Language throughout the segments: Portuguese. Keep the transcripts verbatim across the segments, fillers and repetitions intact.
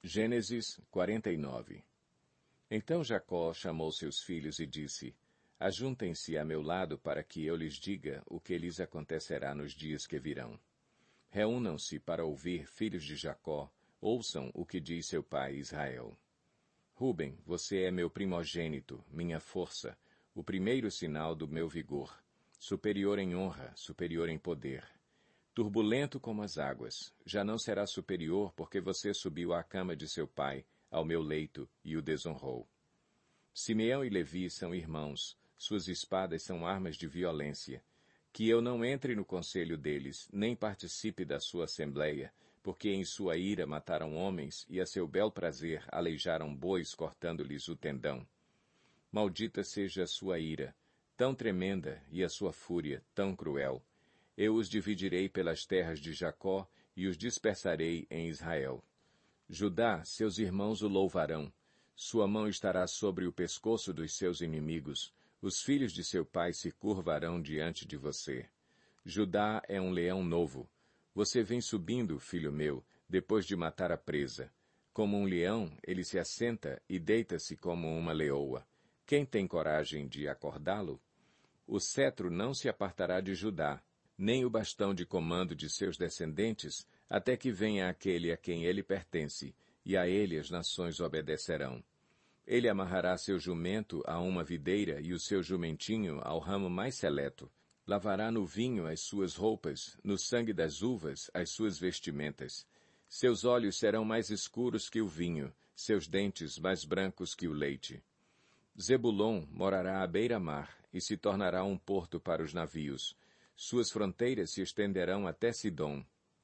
Gênesis quarenta e nove. Então Jacó chamou seus filhos e disse: Ajuntem-se a meu lado para que eu lhes diga o que lhes acontecerá nos dias que virão. Reúnam-se para ouvir, filhos de Jacó, ouçam o que diz seu pai Israel. Ruben, você é meu primogênito, minha força, o primeiro sinal do meu vigor, superior em honra, superior em poder. Turbulento como as águas, já não será superior porque você subiu à cama de seu pai, ao meu leito, e o desonrou. Simeão e Levi são irmãos, suas espadas são armas de violência. Que eu não entre no conselho deles, nem participe da sua assembleia, porque em sua ira mataram homens e a seu bel prazer aleijaram bois cortando-lhes o tendão. Maldita seja a sua ira, tão tremenda, e a sua fúria, tão cruel. Eu os dividirei pelas terras de Jacó e os dispersarei em Israel. Judá, seus irmãos o louvarão. Sua mão estará sobre o pescoço dos seus inimigos. Os filhos de seu pai se curvarão diante de você. Judá é um leão novo. Você vem subindo, filho meu, depois de matar a presa. Como um leão, ele se assenta e deita-se como uma leoa. Quem tem coragem de acordá-lo? O cetro não se apartará de Judá, nem o bastão de comando de seus descendentes, até que venha aquele a quem ele pertence, e a ele as nações obedecerão. Ele amarrará seu jumento a uma videira e o seu jumentinho ao ramo mais seleto. Lavará no vinho as suas roupas, no sangue das uvas as suas vestimentas. Seus olhos serão mais escuros que o vinho, seus dentes mais brancos que o leite. Zebulon morará à beira-mar e se tornará um porto para os navios. Suas fronteiras se estenderão até Sidom.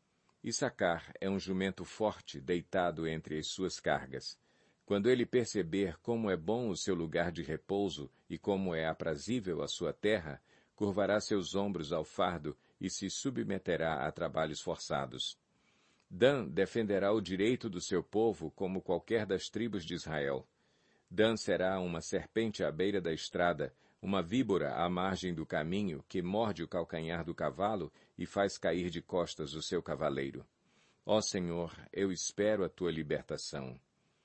Issacar é um jumento forte, deitado entre as suas cargas. Quando ele perceber como é bom o seu lugar de repouso e como é aprazível a sua terra, curvará seus ombros ao fardo e se submeterá a trabalhos forçados. Dan defenderá o direito do seu povo como qualquer das tribos de Israel. Dan será uma serpente à beira da estrada, uma víbora à margem do caminho que morde o calcanhar do cavalo e faz cair de costas o seu cavaleiro. Ó Senhor, eu espero a tua libertação.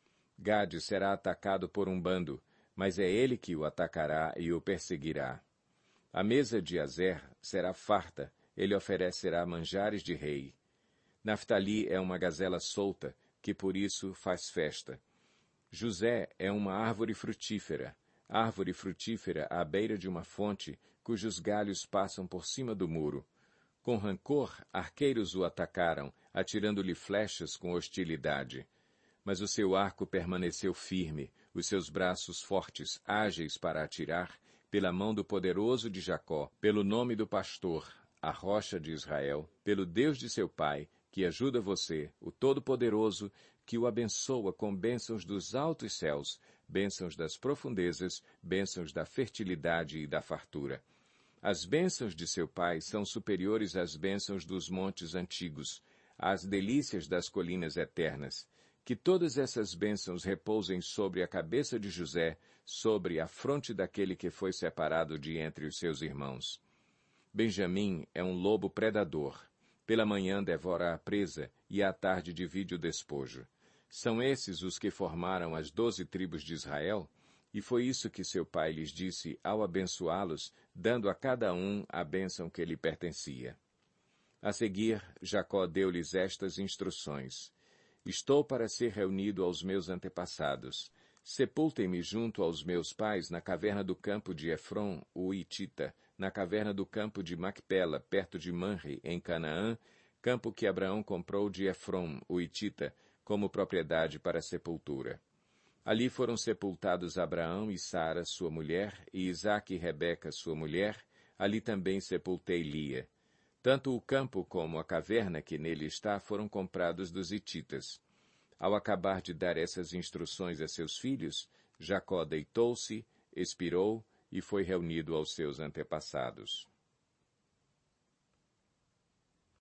Gade será atacado por um bando, mas é ele que o atacará e o perseguirá. A mesa de Azer será farta, ele oferecerá manjares de rei. Naftali é uma gazela solta, que por isso faz festa. José é uma árvore frutífera, árvore frutífera à beira de uma fonte, cujos galhos passam por cima do muro. Com rancor, arqueiros o atacaram, atirando-lhe flechas com hostilidade. Mas o seu arco permaneceu firme, os seus braços fortes, ágeis para atirar, pela mão do poderoso de Jacó, pelo nome do pastor, a rocha de Israel, pelo Deus de seu pai, que ajuda você, o Todo-Poderoso, que o abençoa com bênçãos dos altos céus, bênçãos das profundezas, bênçãos da fertilidade e da fartura. As bênçãos de seu pai são superiores às bênçãos dos montes antigos, às delícias das colinas eternas. Que todas essas bênçãos repousem sobre a cabeça de José, sobre a fronte daquele que foi separado de entre os seus irmãos. Benjamim é um lobo predador. Pela manhã devora a presa e à tarde divide o despojo. São esses os que formaram as doze tribos de Israel? E foi isso que seu pai lhes disse ao abençoá-los, dando a cada um a bênção que lhe pertencia. A seguir, Jacó deu-lhes estas instruções. Estou para ser reunido aos meus antepassados. Sepultem-me junto aos meus pais na caverna do campo de Efron, o Hitita, na caverna do campo de Macpela, perto de Manre, em Canaã, campo que Abraão comprou de Efron, o Hitita, como propriedade para sepultura. Ali foram sepultados Abraão e Sara, sua mulher, e Isaque e Rebeca, sua mulher. Ali também sepultei Lia. Tanto o campo como a caverna que nele está foram comprados dos hititas. Ao acabar de dar essas instruções a seus filhos, Jacó deitou-se, expirou e foi reunido aos seus antepassados.